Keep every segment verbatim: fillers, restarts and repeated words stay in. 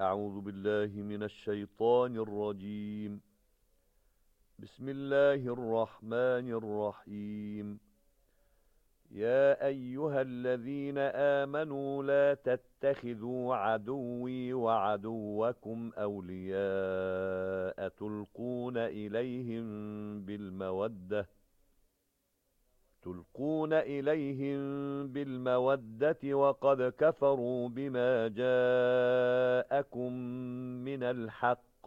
أعوذ بالله من الشيطان الرجيم. بسم الله الرحمن الرحيم. يا أيها الذين آمنوا لا تتخذوا عدوي وعدوكم أولياء تلقون إليهم بالمودة تلقون إليهم بالمودة وقد كفروا بما جاءكم من الحق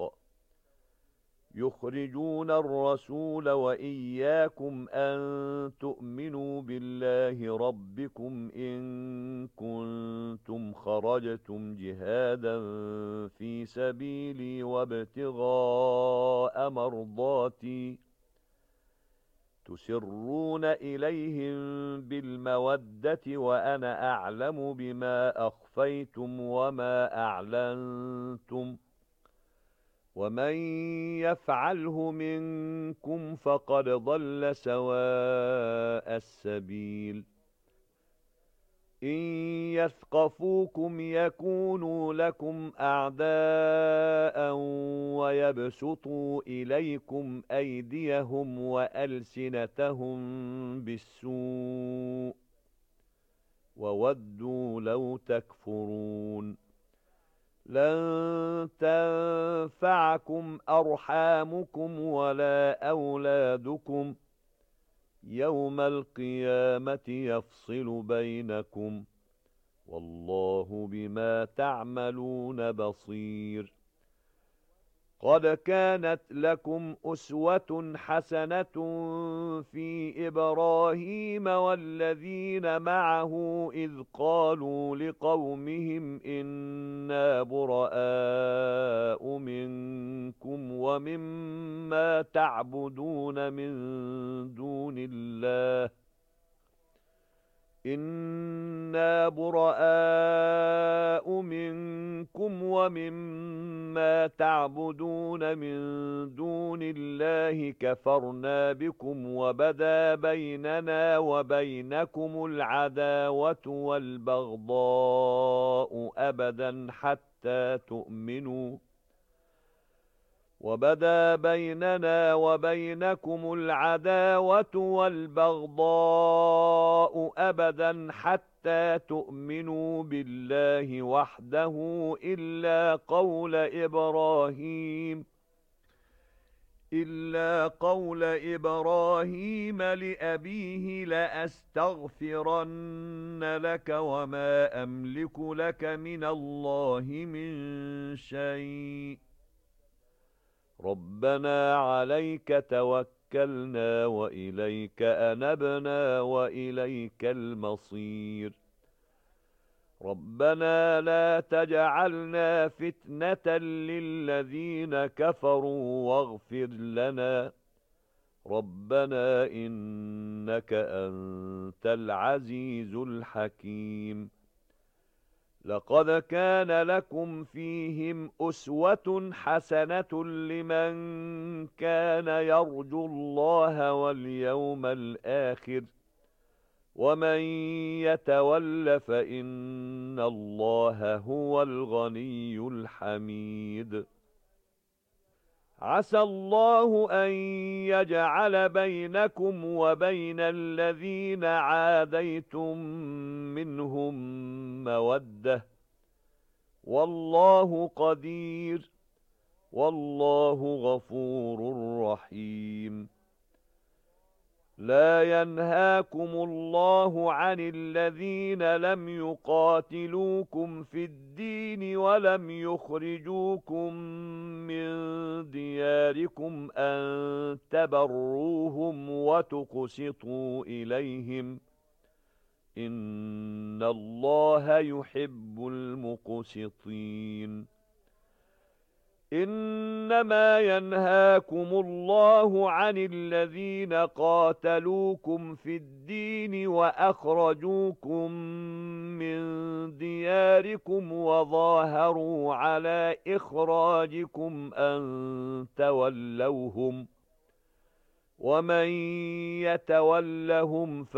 يخرجون الرسول وإياكم أن تؤمنوا بالله ربكم إن كنتم خرجتم جهادا في سبيلي وابتغاء مرضاتي تسرون إليهم بالمودة وأنا أعلم بما أخفيتم وما أعلنتم ومن يفعله منكم فقد ضل سواء السبيل. إن يثقفوكم يكونوا لكم أعداء ويبسطوا إليكم أيديهم وألسنتهم بالسوء وودوا لو تكفرون. لن تنفعكم أرحامكم ولا أولادكم يوم القيامة يفصل بينكم والله بما تعملون بصير. قد كانت لكم أسوة حسنة في إبراهيم والذين معه إذ قالوا لقومهم إنا براء منكم ومما تعبدون من دون الله إنا براء منكم ومما تعبدون من دون الله كفرنا بكم وبدا بيننا وبينكم العداوة والبغضاء أبدا حتى تؤمنوا وبدا بيننا وبينكم العداوة والبغضاء أبدا حتى تؤمنوا بالله وحده إلا قول إبراهيم إلا قول إبراهيم لأبيه لأستغفرن لك وما أملك لك من الله من شيء ربنا عليك توكلنا وإليك أنبنا وإليك المصير. ربنا لا تجعلنا فتنة للذين كفروا واغفر لنا ربنا إنك أنت العزيز الحكيم. لقد كان لكم فيهم أسوة حسنة لمن كان يرجو الله واليوم الآخر ومن يتول فإن الله هو الغني الحميد. عسى الله أن يجعل بينكم وبين الذين عاديتم منهم مودة والله قدير والله غفور رحيم. لا ينهاكم الله عن الذين لم يقاتلوكم في الدين ولم يخرجوكم من دياركم أن تبروهم وتقسطوا إليهم إن الله يحب المقسطين. إنما ينهاكم الله عن الذين قاتلوكم في الدين وأخرجوكم من دياركم وظاهروا على إخراجكم أن تولوهم ومن يتولهم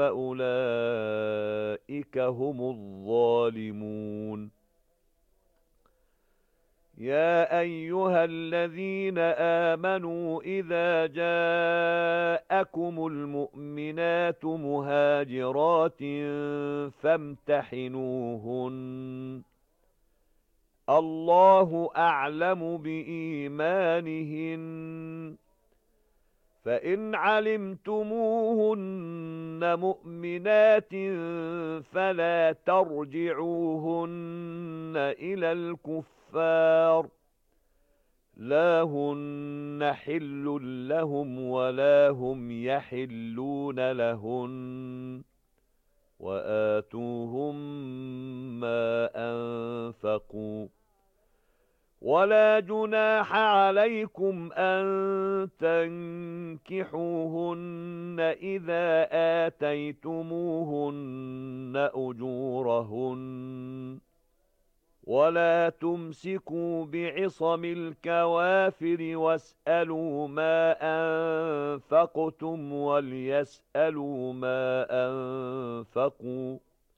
فأولئك هم الظالمون. يا أيها الذين آمنوا إذا جاءكم المؤمنات مهاجرات فامتحنوهن الله أعلم بإيمانهن فإن علمتموهن مؤمنات فلا ترجعوهن إلى الكفار لا هن حل لهم ولا هم يحلون لهن وآتوهم ما أنفقوا ولا جناح عليكم أن تنكحوهن إذا آتيتموهن أجورهن ولا تمسكوا بعصم الكوافر واسألوا ما أنفقتم وليسألوا ما أنفقوا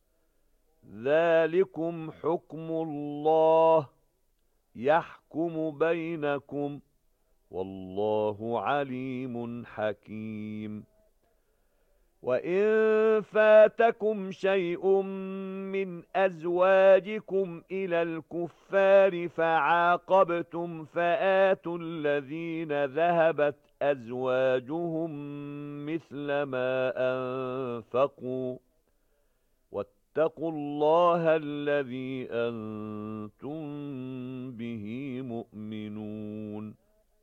ذلكم حكم الله يحكم بينكم والله عليم حكيم وإن فاتكم شيء من أزواجكم إلى الكفار فعاقبتم فآتوا الذين ذهبت أزواجهم مثل ما أنفقوا واتقوا الله الذي أنتم به مؤمنون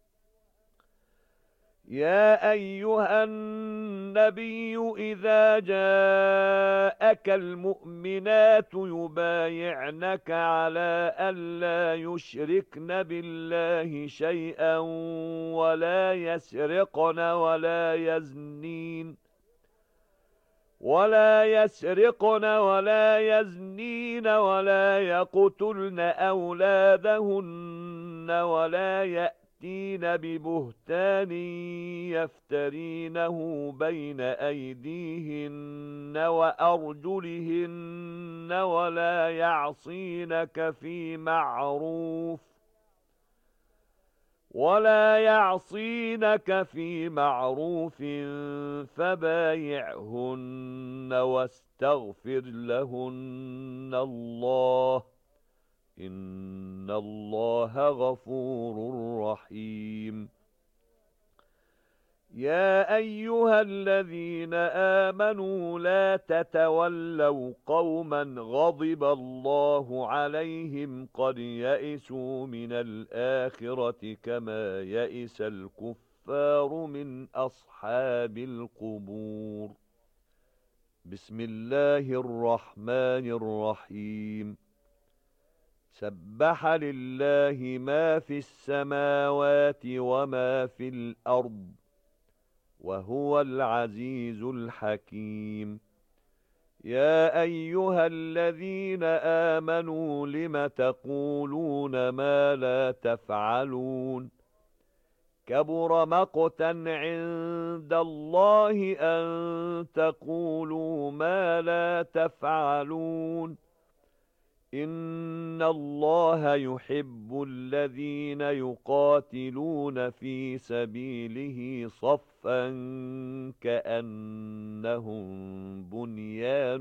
يا أيها النبي إذا جاءك المؤمنات يبايعنك على ألا يشركن بالله شيئا ولا يسرقن ولا يزنين ولا يسرقن ولا يزنين ولا يقتلن أولادهن ولا يأتين ببهتان يفترينه بين أيديهن وأرجلهن ولا يعصينك في معروف ولا يعصينك في معروف فبايعهن واستغفر لهن الله إن الله غفور رحيم يا أيها الذين آمنوا لا تتولوا قوما غضب الله عليهم قد يئسوا من الآخرة كما يئس الكفار من أصحاب القبور بسم الله الرحمن الرحيم سبح لله ما في السماوات وما في الأرض وهو العزيز الحكيم يا أيها الذين آمنوا لم تقولون ما لا تفعلون كبر مقتا عند الله أن تقولوا ما لا تفعلون إن الله يحب الذين يقاتلون في سبيله صفا كأنهم بنيان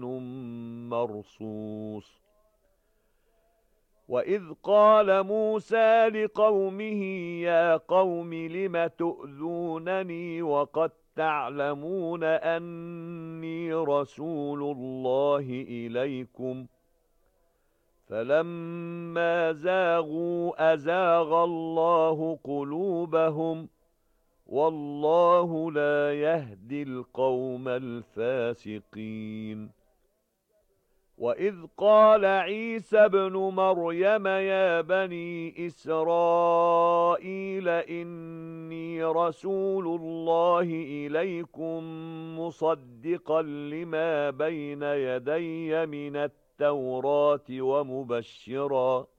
مرصوص وإذ قال موسى لقومه يا قوم لم تؤذونني وقد تعلمون أني رسول الله إليكم فلما زاغوا أزاغ الله قلوبهم والله لا يهدي القوم الفاسقين وإذ قال عيسى ابن مريم يا بني إسرائيل إني رسول الله إليكم مصدقا لما بين يدي من التوراة ومبشرا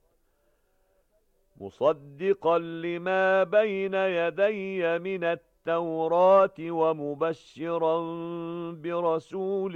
مصدقا لما بين يدي من التوراة ومبشرا برسول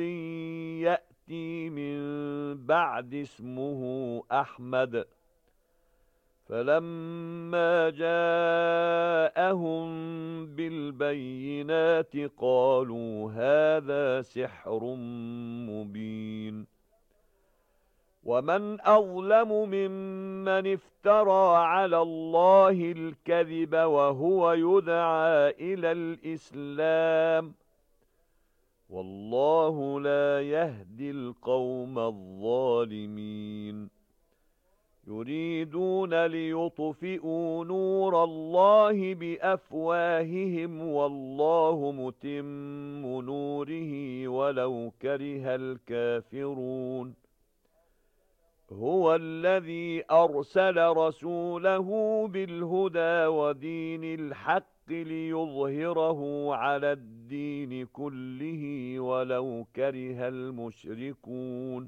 يأتي من بعد اسمه أحمد فَلَمَّا جَاءَهُم بِالْبَيِّنَاتِ قَالُوا هَذَا سِحْرٌ مُبِينٌ وَمَنْ أَظْلَمُ مِمَّنِ افْتَرَى عَلَى اللَّهِ الْكَذِبَ وَهُوَ يُدْعَى إِلَى الْإِسْلَامِ وَاللَّهُ لَا يَهْدِي الْقَوْمَ الظَّالِمِينَ يُرِيدُونَ لِيُطْفِئُوا نُورَ اللَّهِ بِأَفْوَاهِهِمْ وَاللَّهُ مُتِمُّ نُورِهِ وَلَوْ كَرِهَ الْكَافِرُونَ هُوَ الَّذِي أَرْسَلَ رَسُولَهُ بِالْهُدَى وَدِينِ الْحَقِّ لِيُظْهِرَهُ عَلَى الدِّينِ كُلِّهِ وَلَوْ كَرِهَ الْمُشْرِكُونَ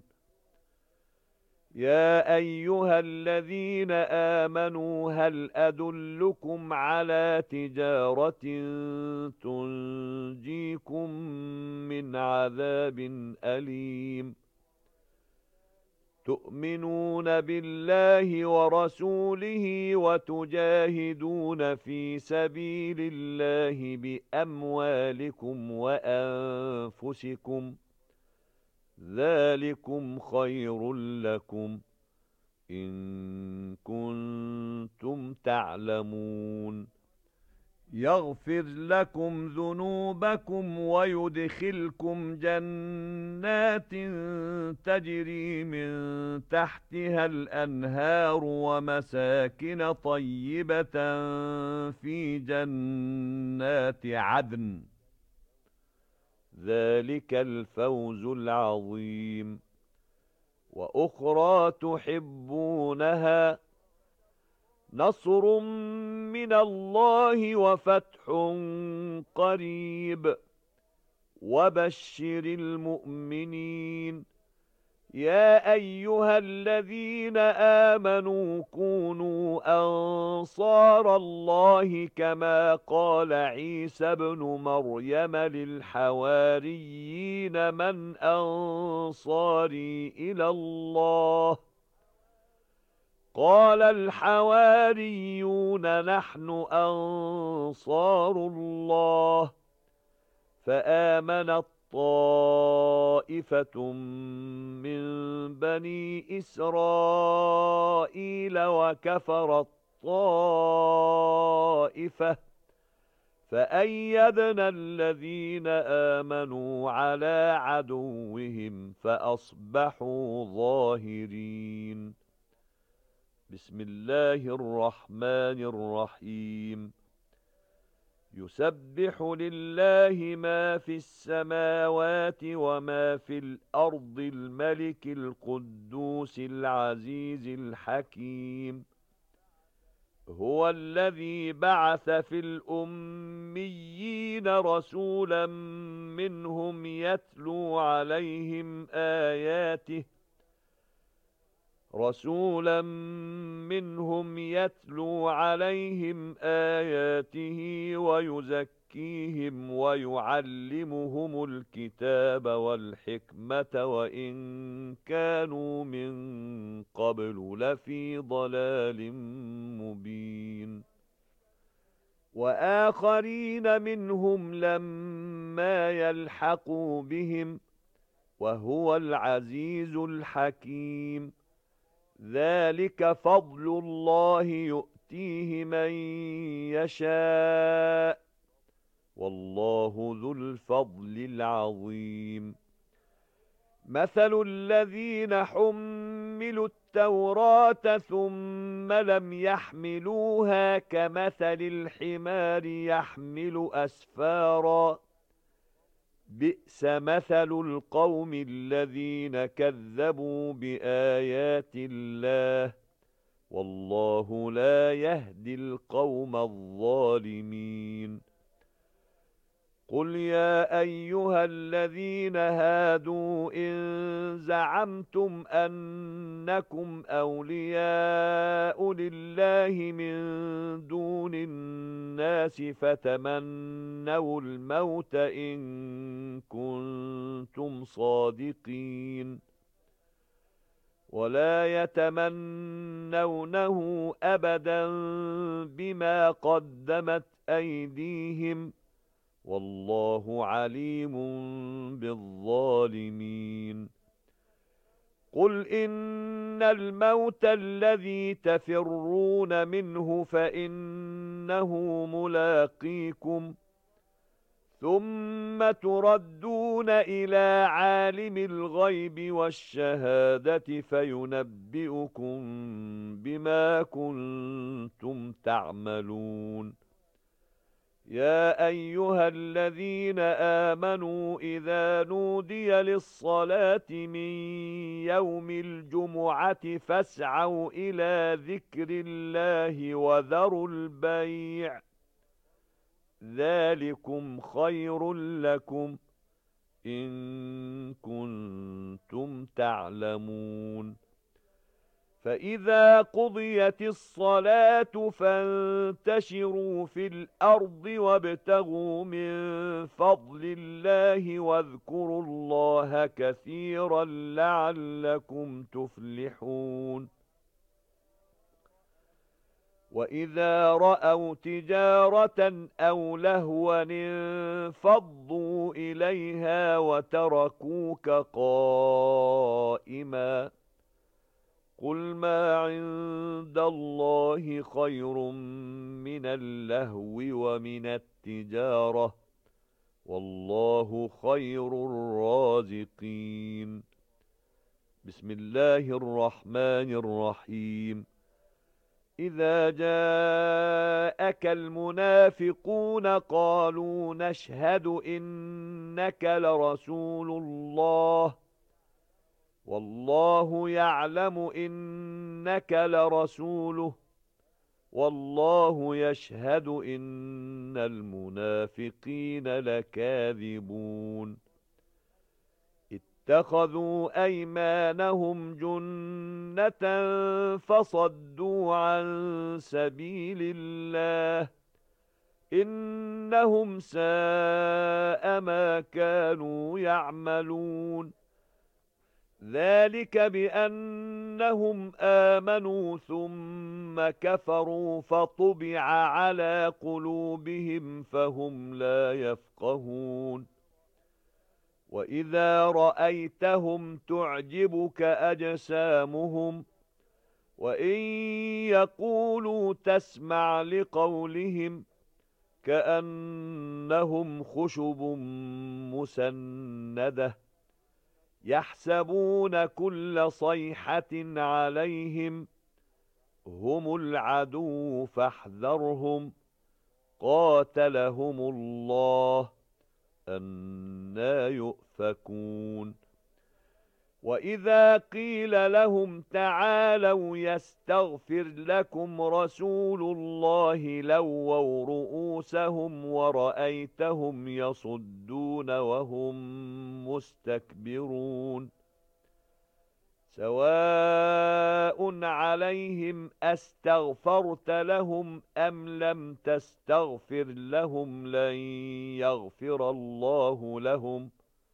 يَا أَيُّهَا الَّذِينَ آمَنُوا هَلْ أَدُلُّكُمْ عَلَى تِجَارَةٍ تُنْجِيكُمْ مِنْ عَذَابٍ أَلِيمٍ تُؤْمِنُونَ بِاللَّهِ وَرَسُولِهِ وَتُجَاهِدُونَ فِي سَبِيلِ اللَّهِ بِأَمْوَالِكُمْ وَأَنفُسِكُمْ ذَلِكُمْ خَيْرٌ لَكُمْ إِن كُنتُمْ تَعْلَمُونَ يَغْفِرْ لَكُمْ ذُنُوبَكُمْ وَيُدْخِلْكُمْ جَنَّاتٍ تَجْرِي مِن تَحْتِهَا الْأَنْهَارُ وَمَسَاكِنَ طَيِّبَةً فِي جَنَّاتِ عَدْنٍ ذَلِكَ الْفَوْزُ الْعَظِيمُ وَأُخْرَى تُحِبُّونَهَا نَصْرٌ مِّنَ اللَّهِ وَفَتْحٌ قَرِيبٌ وَبَشِّرِ الْمُؤْمِنِينَ يَا أَيُّهَا الَّذِينَ آمَنُوا كُونُوا أَنصَارَ اللَّهِ كَمَا قَالَ عِيسَى ابْنُ مَرْيَمَ لِلْحَوَارِيِّينَ مَنْ أَنصَارِي إِلَى اللَّهِ قَالَ الْحَوَارِيُّونَ نَحْنُ أَنصَارُ اللَّهِ فَآمَنَت طَّائِفَةٌ مِّن بَنِي إِسْرَائِيلَ وَكَفَرَت طَّائِفَةٌ فَأَيَّدْنَا الَّذِينَ آمَنُوا عَلَى عَدُوِّهِمْ فَأَصْبَحُوا ظَاهِرِينَ بسم الله الرحمن الرحيم يسبح لله ما في السماوات وما في الأرض الملك القدوس العزيز الحكيم هو الذي بعث في الأميين رسولا منهم يتلو عليهم آياته رسولا منهم يتلو عليهم آياته ويزكيهم ويعلمهم الكتاب والحكمة وإن كانوا من قبل لفي ضلال مبين وآخرين منهم لما يلحقوا بهم وهو العزيز الحكيم ذَلِكَ فَضْلُ اللَّهِ يُؤْتِيهِ مَن يَشَاءُ وَاللَّهُ ذُو الْفَضْلِ الْعَظِيمِ مَثَلُ الَّذِينَ حُمِّلُوا التَّوْرَاةَ ثُمَّ لَمْ يَحْمِلُوهَا كَمَثَلِ الْحِمَارِ يَحْمِلُ أَسْفَارًا بِئْسَ مَثَلُ الْقَوْمِ الَّذِينَ كَذَّبُوا بِآيَاتِ اللَّهِ وَاللَّهُ لَا يَهْدِي الْقَوْمَ الظَّالِمِينَ قُلْ يَا أَيُّهَا الَّذِينَ هَادُوا إِن زَعَمْتُمْ أَنَّكُمْ أَوْلِيَاءُ لِلَّهِ مِن دُونِ النَّاسِ فَتَمَنَّوُا الْمَوْتَ إِن كُنتُمْ صَادِقِينَ وَلَا يَتَمَنَّوْنَهُ يتمنونه أبدا بما قدمت أيديهم والله عليم بالظالمين قل إن الموت الذي تفرون منه فإنه ملاقيكم ثم تردون إلى عالم الغيب والشهادة فينبئكم بما كنتم تعملون يا أيها الذين آمنوا إذا نودي للصلاة من يوم الجمعة فاسعوا إلى ذكر الله وذروا البيع ذلكم خير لكم إن كنتم تعلمون فإذا قضيت الصلاة فانتشروا في الأرض وابتغوا من فضل الله واذكروا الله كثيرا لعلكم تفلحون وإذا رأوا تجارة أو لهوا انفضوا إليها وتركوك قائما قل ما عند الله خير من اللهو ومن التجارة والله خير الرازقين بسم الله الرحمن الرحيم إذا جاءك المنافقون قالوا نشهد إنك لرسول الله والله يعلم إنك لرسوله والله يشهد إن المنافقين لكاذبون اتخذوا أيمانهم جنة فصدوا عن سبيل الله إنهم ساء ما كانوا يعملون ذلك بأنهم آمنوا ثم كفروا فطبع على قلوبهم فهم لا يفقهون وإذا رأيتهم تعجبك أجسامهم وإن يقولوا تسمع لقولهم كأنهم خشب مسندة يحسبون كل صيحة عليهم هم العدو فاحذرهم قاتلهم الله أنى يؤفكون وإذا قيل لهم تعالوا يستغفر لكم رسول الله لووا رؤوسهم ورأيتهم يصدون وهم مستكبرون سواء عليهم أستغفرت لهم أم لم تستغفر لهم لن يغفر الله لهم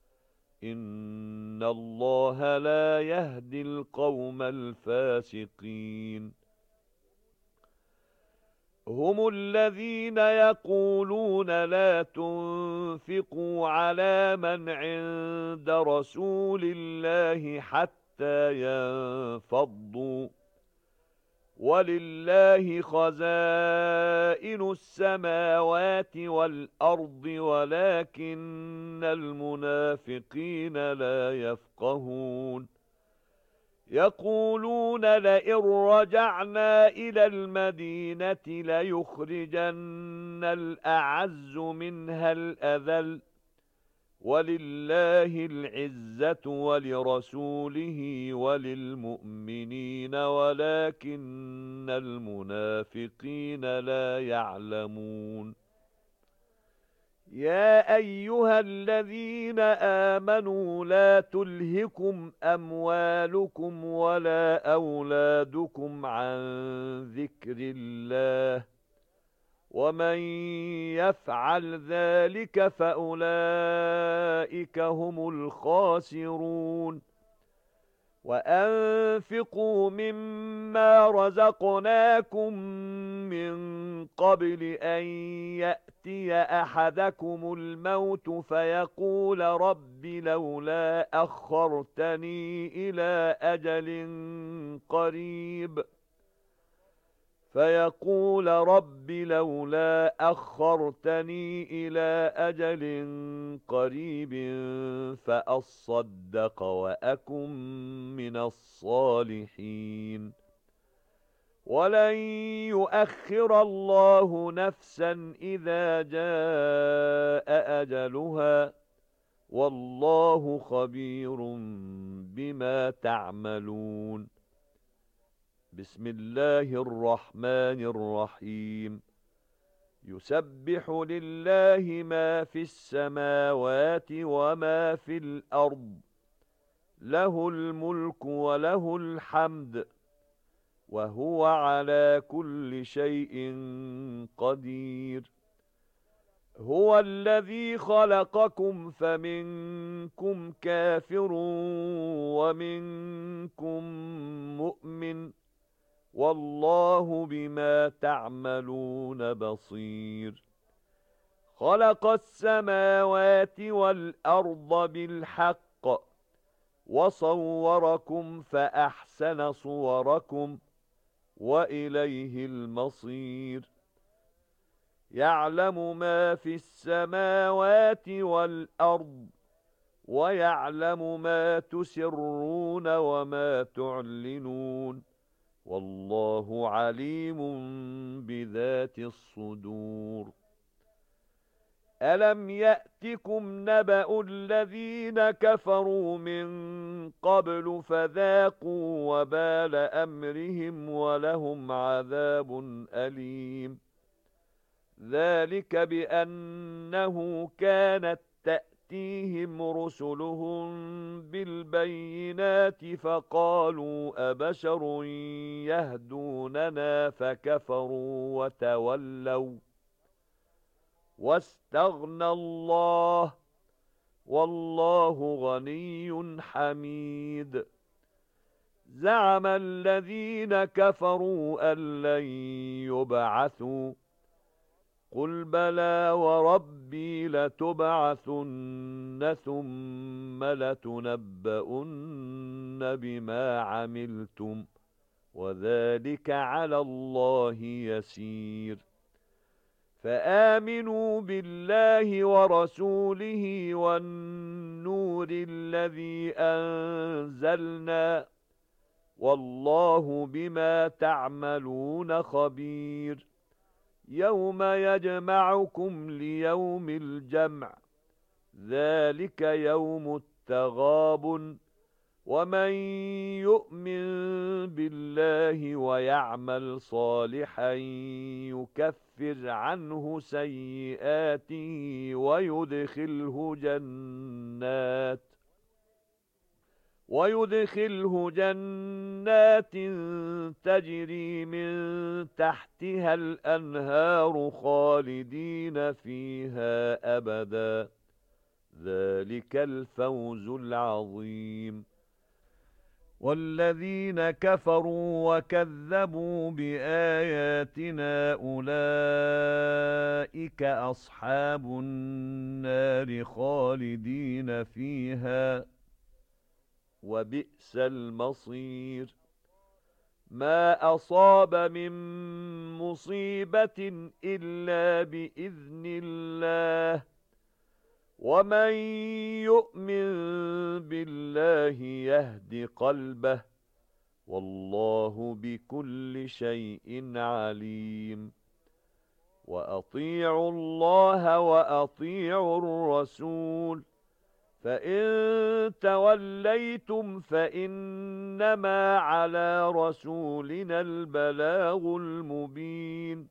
إن الله لا يهدي القوم الفاسقين هم الذين يقولون لا تنفقوا على من عند رسول الله حتى ينفضوا ولله خزائن السماوات والأرض ولكن المنافقين لا يفقهون يقولون لئن رجعنا إلى المدينة ليخرجن الأعز منها الأذل ولله العزة ولرسوله وللمؤمنين ولكن المنافقين لا يعلمون يا أيها الذين آمنوا لا تلهكم أموالكم ولا أولادكم عن ذكر الله ومن يفعل ذلك فأولئك هم الخاسرون وأنفقوا مما مِمَّا رَزَقْنَاكُم مِّن قَبْلِ أَن يَأْتِيَ أَحَدَكُمُ الْمَوْتُ فَيَقُولَ رَبِّ لَوْلَا أَخَّرْتَنِي إِلَى أَجَلٍ قَرِيبٍ فَيَقُولَ رَبِّ لَوْلَا أَخَّرْتَنِي إِلَى أَجَلٍ قَرِيبٍ فَأَصَّدَّقَ وَأَكُن مِّنَ الصَّالِحِينَ وَلَن يُؤَخِّرَ اللَّهُ نَفْسًا إِذَا جَاءَ أَجَلُهَا وَاللَّهُ خَبِيرٌ بِمَا تَعْمَلُونَ بسم الله الرحمن الرحيم يسبح لله ما في السماوات وما في الأرض له الملك وله الحمد وهو على كل شيء قدير هو الذي خلقكم فمنكم كافر ومنكم مؤمن والله بما تعملون بصير خلق السماوات والأرض بالحق وصوركم فأحسن صوركم وإليه المصير يعلم ما في السماوات والأرض ويعلم ما تسرون وما تعلنون والله عليم بذات الصدور ألم يأتكم نبأ الذين كفروا من قبل فذاقوا وبال أمرهم ولهم عذاب أليم ذلك بأنه كانت تأتيهم رسلهم بالبينات فقالوا أبشر يهدوننا فكفروا وتولوا واستغنى الله والله غني حميد زعم الذين كفروا أن لن يبعثوا قل بلى وربي لتبعثن ثم لتنبؤن بما عملتم وذلك على الله يسير فآمنوا بالله ورسوله والنور الذي أنزلنا والله بما تعملون خبير يوم يجمعكم ليوم الجمع ذلك يوم التغابن ومن يؤمن بالله ويعمل صالحا يكفر عنه سيئاته ويدخله جنات ويدخله جنات تجري من تحتها الأنهار خالدين فيها أبدا ذلك الفوز العظيم والذين كفروا وكذبوا بآياتنا أولئك أصحاب النار خالدين فيها وبئس المصير ما أصاب من مصيبة إلا بإذن الله ومن يؤمن بالله يهد قلبه والله بكل شيء عليم وأطيعوا الله وأطيعوا الرسول فإن توليتم فإنما على رسولنا البلاغ المبين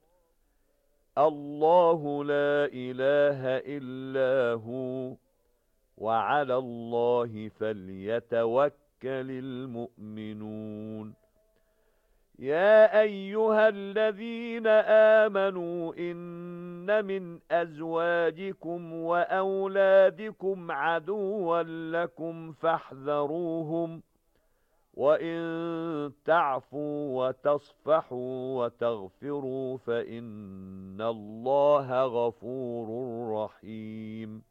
الله لا إله إلا هو وعلى الله فليتوكل المؤمنون يا أيها الذين آمنوا إن من أزواجكم وأولادكم عدوا لكم فاحذروهم وَإِن تَعْفُوا وَتَصْفَحُوا وَتَغْفِرُوا فَإِنَّ اللَّهَ غَفُورٌ رَّحِيمٌ.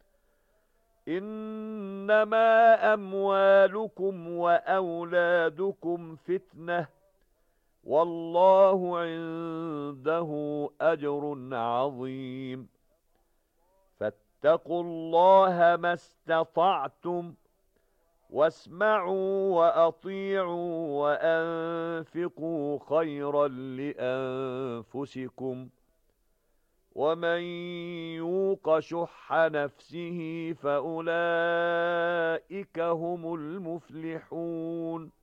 إِنَّمَا أَمْوَالُكُمْ وَأَوْلَادُكُمْ فِتْنَةٌ وَاللَّهُ عِندَهُ أَجْرٌ عَظِيمٌ. فَاتَّقُوا اللَّهَ مَا اسْتَطَعْتُمْ وَاسْمَعُوا وَأَطِيعُوا وَأَنفِقُوا خَيْرًا لِأَنفُسِكُمْ وَمَن يُوقَ شُحَّ نَفْسِهِ فَأُولَئِكَ هُمُ الْمُفْلِحُونَ.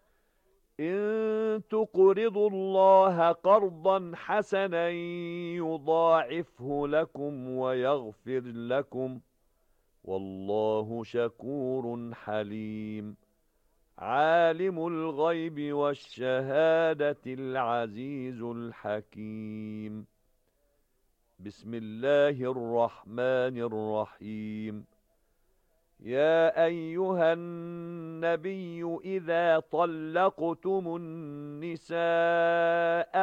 إِن تُقْرِضُوا اللَّهَ قَرْضًا حَسَنًا يُضَاعِفْهُ لَكُمْ وَيَغْفِرْ لَكُمْ وَاللَّهُ شَكُورٌ حَلِيمٌ. عَالِمُ الْغَيْبِ وَالشَّهَادَةِ الْعَزِيزُ الْحَكِيمُ. بسم الله الرحمن الرحيم. يا أيها النبي إذا طلقتم النساء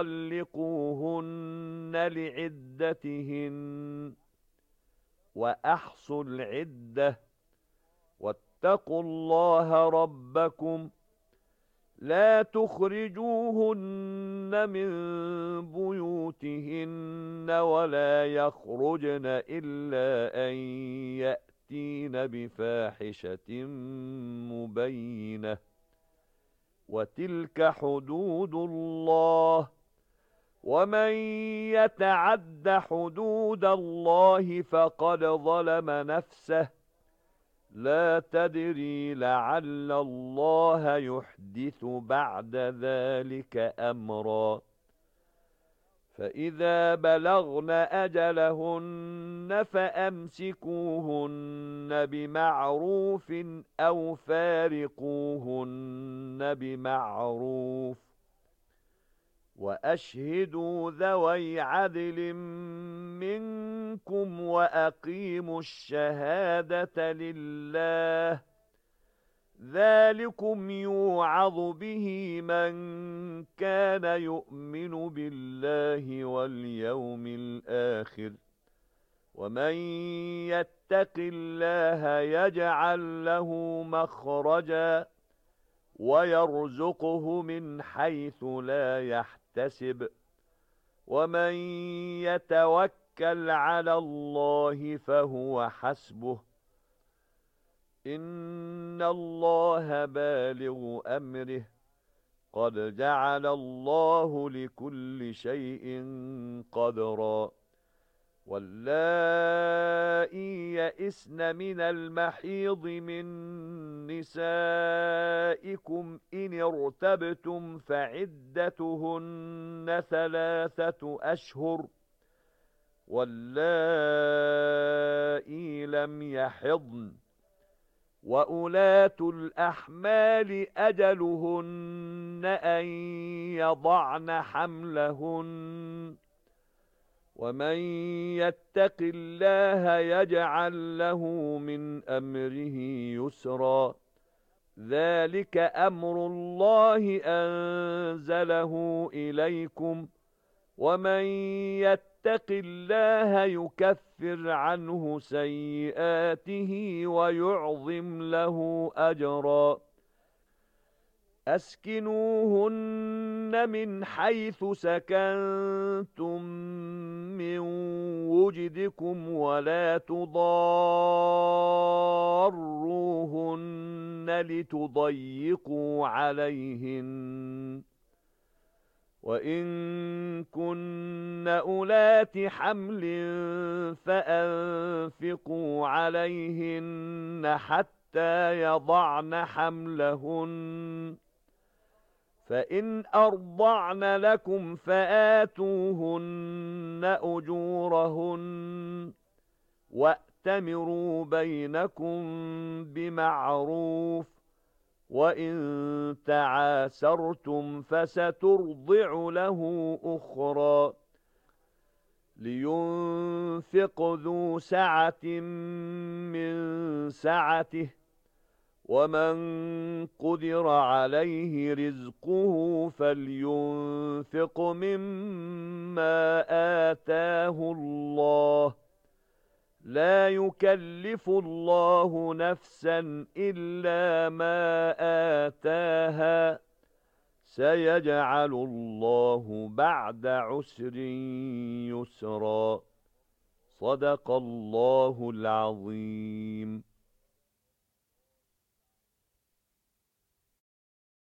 فطلقوهن لعدتهن وأحصوا العدة واتقوا الله ربكم لا تخرجوهن من بيوتهن ولا يخرجن إلا أن يأتين بفاحشة مبينة وتلك حدود الله ومن يتعد حدود الله فقد ظلم نفسه لا تدري لعل الله يحدث بعد ذلك أمرا. فإذا بلغن أجلهن فأمسكوهن بمعروف أو فارقوهن بمعروف وأشهدوا ذوي عدل منكم وأقيموا الشهادة لله ذلكم يوعظ به من كان يؤمن بالله واليوم الآخر ومن يتق الله يجعل له مخرجا ويرزقه من حيث لا يحتسب ومن يتوكل على الله فهو حسبه إن الله بالغ أمره قد جعل الله لكل شيء قدرا. واللائي يئسن من المحيض من نسائكم إن ارتبتم فعدتهن ثلاثة أشهر واللائي لم يحضن وأولاة الأحمال أجلهن أن يضعن حملهن ومن يتق الله يجعل له من أمره يسرا ذلك أمر الله أنزله إليكم ومن يتق الله يكفر عنه سيئاته ويعظم له أجرا. أسكنوهن من حيث سكنتم من وجدكم ولا تضاروهن لتضيقوا عليهن وإن كن أولات حمل فأنفقوا عليهن حتى يضعن حملهن فإن أرضعن لكم فآتوهن أجورهن وأتمروا بينكم بمعروف وإن تعاسرتم فسترضع له أخرى لينفق ذو سعة من سعته ومن قدر عليه رزقه فلينفق مما آتاه الله لا يكلف الله نفسا إلا ما آتاها سيجعل الله بعد عسر يسرا صدق الله العظيم.